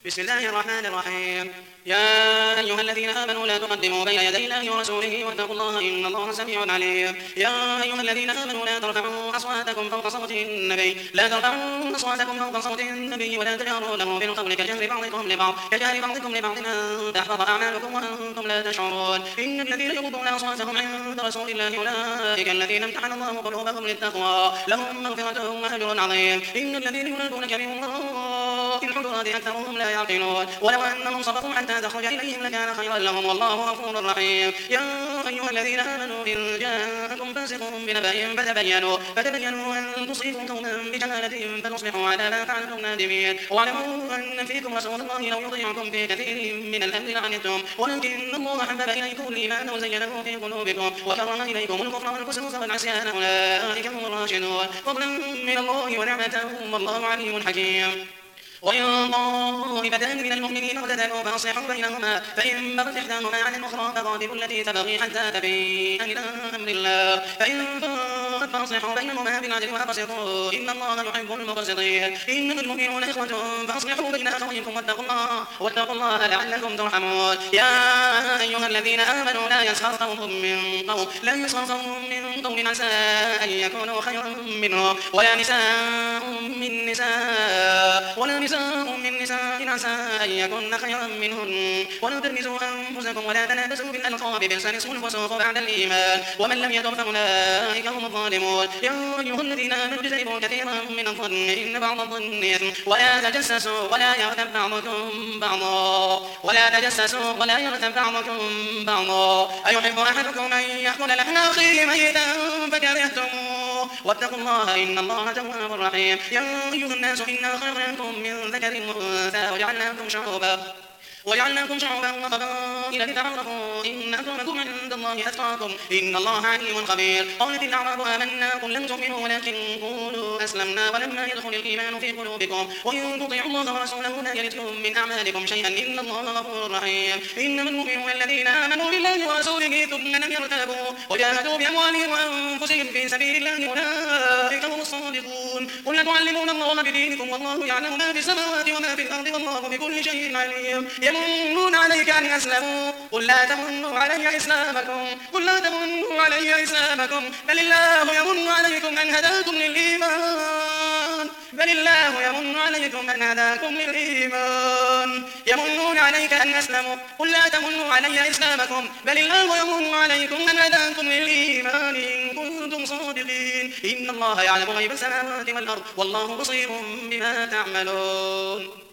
بسم الله الرحمن الرحيم. يا أيها الذين آمنوا لا تقدموا بين يدي الله ورسوله واتقوا الله إن الله سميع عليم. يا أيها الذين آمنوا لا ترفعوا أصواتكم فوق صوت النبي ولا تجهروا له بالقول كجهر بعضكم لبعض أن تحبط أعمالكم وأنتم لا تشعرون. إن الذين يغضون أصواتهم عند رسول الله أولئك الذين امتحن الله قلوبهم للتقوى لهم مغفرة وأجر عظيم. إن الذين ينادونك من وراء الحجرات أكثرهم لا يعقلون. ولو أنهم صبروا حتى تخرج إليهم لكان خيرا لهم والله غفور رحيم. يا أيها الذين آمنوا إن جاءكم فاسق بنبأ فتبينوا أن تصيبوا قوما بجهالة فتصبحوا على ما فعلتم نادمين. واعلموا أن فيكم رسول الله لو يطيعكم في كثير من الأمر لعنتم ولكن الله حبب إليكم الإيمان وزينه في قلوبكم وكره إليكم الكفر والفسوق والعصيان أولئك هم الراشدون فضلا من الله ونعمة والله عليم حكيم. وإن طائفتان من المؤمنين اقتتلوا فأصلحوا بينهما فإن بغت إحداهما على الأخرى فقاتلوا التي تبغي حتى تفيء إلى أمر الله فإن فاءت فأصلحوا بينهما بالعدل وأقسطوا إن الله يحب المقسطين. إنما المؤمنون إخوة فأصلحوا بين أخويكم واتقوا الله لعلكم ترحمون. يا أيها الذين آمنوا لا يسخر قوم من قوم عسى أن يكونوا خيرا منهم ولا نساء من نساء عسى أن يكن خيرا منهن ولا تلمزوا أنفسكم ولا تنابزوا بالألقاب بئس الاسم الفسوق بعد الإيمان ومن لم يتب فأولئك هم الظالمون. يا أيها الذين آمنوا اجتنبوا كثيرا من الظن إن بعض الظن إثم ولا تجسسوا ولا يغتب بعضكم بعضا أيحب أحدكم أن يأكل لحم أخيه ميتا فكرهتموه واتقوا الله إن الله تواب رحيم. يا أيها الناس إنا خلقناكم من ذكر وأنثى وجعلناكم شعوبا وقبائل لتعارفوا إن أكرمكم عند الله أتقاكم إن الله عليم خبير. قالت الأعراب آمنا قل لم تؤمنوا ولكن قولوا أسلمنا ولما يدخل الإيمان في قلوبكم وإن تطيعوا الله ورسوله لا يلدكم من أعمالكم شيئا إن الله غفور رحيم. إنما المؤمنون الذين آمنوا بالله ورسوله ثم لم يرتابوا وجاهدوا بأموالهم وأنفسهم في سبيل الله أولئك هم الصادقون. قل تعلمون الله بدينكم والله يعلم ما في السماوات وما في الأرض والله بكل شيء عليم. يمنون عليك أن أسلموا قل لا تمنوا علي إسلامكم بل الله يمن عليكم أن هداكم للإيمان يمنون عليك أن أسلموا قل لا تمنوا علي إسلامكم بل الله يمن عليكم أن هداكم للإيمان إن كنتم صادقين. إن الله يعلم غيب السماوات والأرض والله بصير بما تعملون.